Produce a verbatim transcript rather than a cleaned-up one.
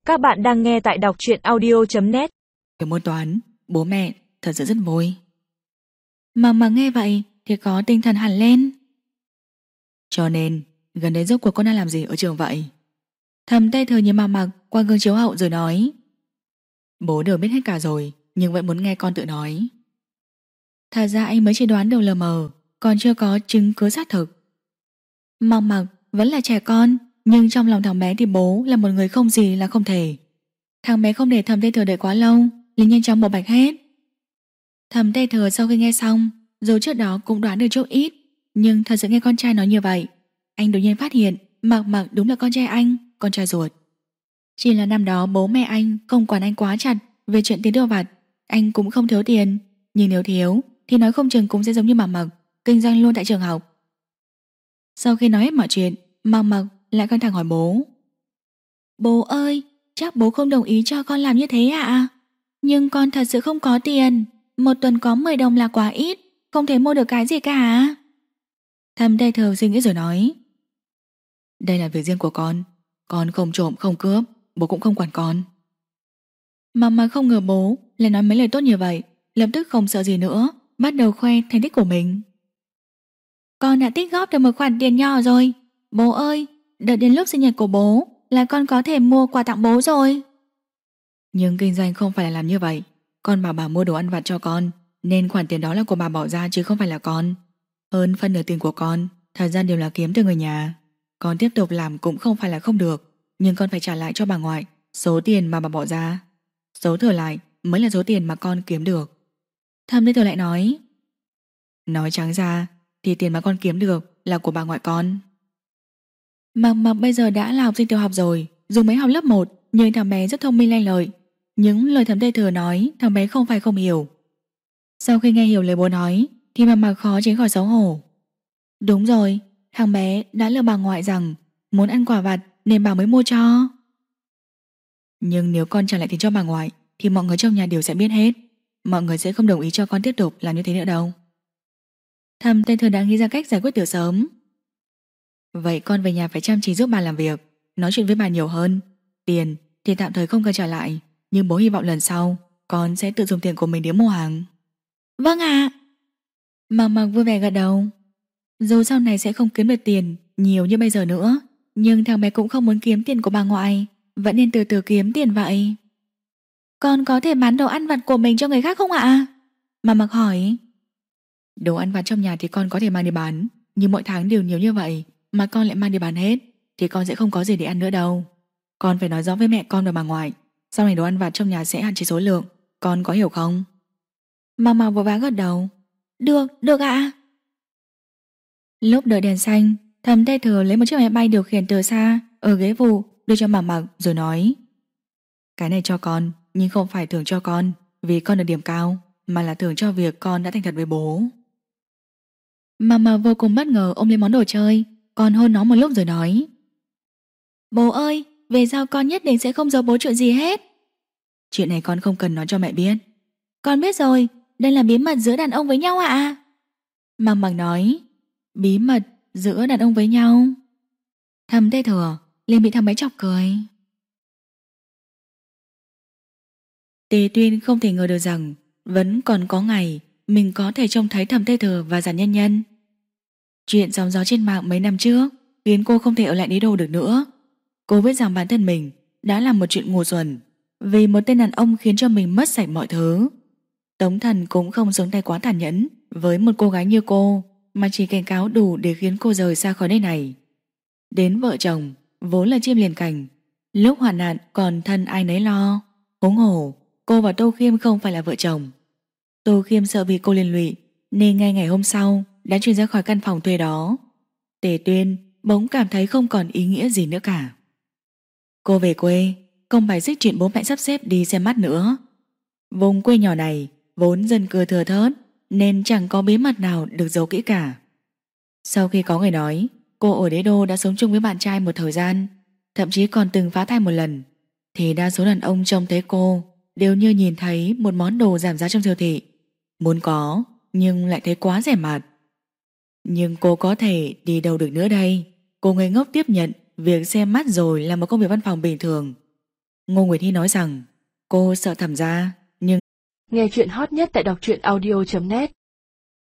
Các bạn đang nghe tại đọc truyện audio chấm net. Cái môn toán, bố mẹ thật sự rất vui. Mà mà nghe vậy thì có tinh thần hẳn lên. Cho nên, gần đây rốt cuộc con đang làm gì ở trường vậy? Thầm Tây Thừa nhìn Mạc Mặc qua gương chiếu hậu rồi nói: Bố đều biết hết cả rồi, nhưng vẫn muốn nghe con tự nói. Thật ra anh mới chỉ đoán được lờ mờ, còn chưa có chứng cứ xác thực. Mạc Mặc vẫn là trẻ con, nhưng trong lòng thằng bé thì bố là một người không gì là không thể. Thằng bé không để Thầm Tây Thừa đợi quá lâu, liền nhanh chóng bộc bạch hết. Thầm Tây Thừa sau khi nghe xong, dù trước đó cũng đoán được chút ít, nhưng thật sự nghe con trai nói như vậy, anh đột nhiên phát hiện Mạc Mặc đúng là con trai anh, con trai ruột. Chỉ là năm đó bố mẹ anh không quản anh quá chặt về chuyện tiền tiêu vặt. Anh cũng không thiếu tiền, nhưng nếu thiếu thì nói không chừng cũng sẽ giống như Mạc Mặc, kinh doanh luôn tại trường học. Sau khi nói hết mọi chuyện, Mạc Mặc lại căng thẳng hỏi bố: Bố ơi, chắc bố không đồng ý cho con làm như thế ạ? Nhưng con thật sự không có tiền, một tuần có mười đồng là quá ít, không thể mua được cái gì cả. Thầm Tây Thừa suy nghĩ rồi nói: Đây là việc riêng của con, con không trộm không cướp, bố cũng không quản con. Mà mà không ngờ bố lại nói mấy lời tốt như vậy, lập tức không sợ gì nữa, bắt đầu khoe thành tích của mình. Con đã tích góp được một khoản tiền nhỏ rồi. Bố ơi, đợi đến lúc sinh nhật của bố là con có thể mua quà tặng bố rồi. Nhưng kinh doanh không phải là làm như vậy. Con bảo bà mua đồ ăn vặt cho con, nên khoản tiền đó là của bà bỏ ra chứ không phải là con. Hơn phân nửa tiền của con thật ra đều là kiếm từ người nhà. Con tiếp tục làm cũng không phải là không được, nhưng con phải trả lại cho bà ngoại số tiền mà bà bỏ ra. Số thừa lại mới là số tiền mà con kiếm được. Thầm Tây Thừa lại nói: Nói trắng ra thì tiền mà con kiếm được là của bà ngoại con. Mạc Mặc bây giờ đã là học sinh tiểu học rồi, dù mới học lớp một, nhưng thằng bé rất thông minh lanh lợi. Những lời Thầm Tây Thừa nói thằng bé không phải không hiểu. Sau khi nghe hiểu lời bố nói thì Mạc Mặc khó tránh khỏi xấu hổ. Đúng rồi, thằng bé đã lừa bà ngoại rằng muốn ăn quả vặt nên bà mới mua cho. Nhưng nếu con trả lại tiền cho bà ngoại thì mọi người trong nhà đều sẽ biết hết. Mọi người sẽ không đồng ý cho con tiếp tục làm như thế nữa đâu. Thầm Tây Thừa đã nghĩ ra cách giải quyết từ sớm. Vậy con về nhà phải chăm chỉ giúp bà làm việc, nói chuyện với bà nhiều hơn. Tiền thì tạm thời không cần trả lại, nhưng bố hy vọng lần sau con sẽ tự dùng tiền của mình để mua hàng. Vâng ạ. Mạc Mặc vui vẻ gật đầu. Dù sau này sẽ không kiếm được tiền nhiều như bây giờ nữa, nhưng thằng bé cũng không muốn kiếm tiền của bà ngoại, vẫn nên từ từ kiếm tiền vậy. Con có thể bán đồ ăn vặt của mình cho người khác không ạ? Mạc Mặc hỏi. Đồ ăn vặt trong nhà thì con có thể mang đi bán, nhưng mỗi tháng đều nhiều như vậy mà con lại mang đi bán hết thì con sẽ không có gì để ăn nữa đâu. Con phải nói rõ với mẹ con và bà ngoại, sau này đồ ăn vặt trong nhà sẽ hạn chế số lượng. Con có hiểu không? Mạc Mặc vội vã gật đầu. Được, được ạ. Lúc đợi đèn xanh, Thầm Tây Thừa lấy một chiếc máy bay điều khiển từ xa ở ghế phụ đưa cho Mạc Mặc rồi nói: Cái này cho con, nhưng không phải thưởng cho con vì con được điểm cao, mà là thưởng cho việc con đã thành thật với bố. Mạc Mặc vô cùng bất ngờ ôm lấy món đồ chơi, còn hôn nó một lúc rồi nói: Bố ơi, về sau con nhất định sẽ không giấu bố chuyện gì hết. Chuyện này con không cần nói cho mẹ biết. Con biết rồi, đây là bí mật giữa đàn ông với nhau ạ. Mạc Mặc nói: Bí mật giữa đàn ông với nhau? Thầm Tây Thừa liền bị thằng bé chọc cười. Tề Tuyên không thể ngờ được rằng vẫn còn có ngày mình có thể trông thấy Thầm Tây Thừa và Giản Nhân Nhân. Chuyện sóng gió trên mạng mấy năm trước khiến cô không thể ở lại đế đô được nữa. Cô biết rằng bản thân mình đã làm một chuyện ngu xuẩn vì một tên đàn ông khiến cho mình mất sạch mọi thứ. Tống Thần cũng không xuống tay quá tàn nhẫn với một cô gái như cô, mà chỉ cảnh cáo đủ để khiến cô rời xa khỏi nơi này. Đến vợ chồng vốn là chim liền cành, lúc hoạn nạn còn thân ai nấy lo. Huống hồ cô và Tô Khiêm không phải là vợ chồng. Tô Khiêm sợ vì cô liên lụy nên ngay ngày hôm sau đã chuyển ra khỏi căn phòng thuê đó. Tề Tuyên bỗng cảm thấy không còn ý nghĩa gì nữa cả. Cô về quê, không bài xích chuyện bố mẹ sắp xếp đi xem mắt nữa. Vùng quê nhỏ này vốn dân cư thừa thớt nên chẳng có bí mật nào được giấu kỹ cả. Sau khi có người nói cô ở đế đô đã sống chung với bạn trai một thời gian, thậm chí còn từng phá thai một lần, thì đa số đàn ông trông thấy cô đều như nhìn thấy một món đồ giảm giá trong siêu thị, muốn có nhưng lại thấy quá rẻ mạt. Nhưng cô có thể đi đâu được nữa đây? Cô ngây ngốc tiếp nhận việc xem mắt rồi là một công việc văn phòng bình thường. Ngô Nguyệt Hy nói rằng cô sợ Thẩm gia, nhưng nghe chuyện hot nhất tại đọc truyện audio chấm net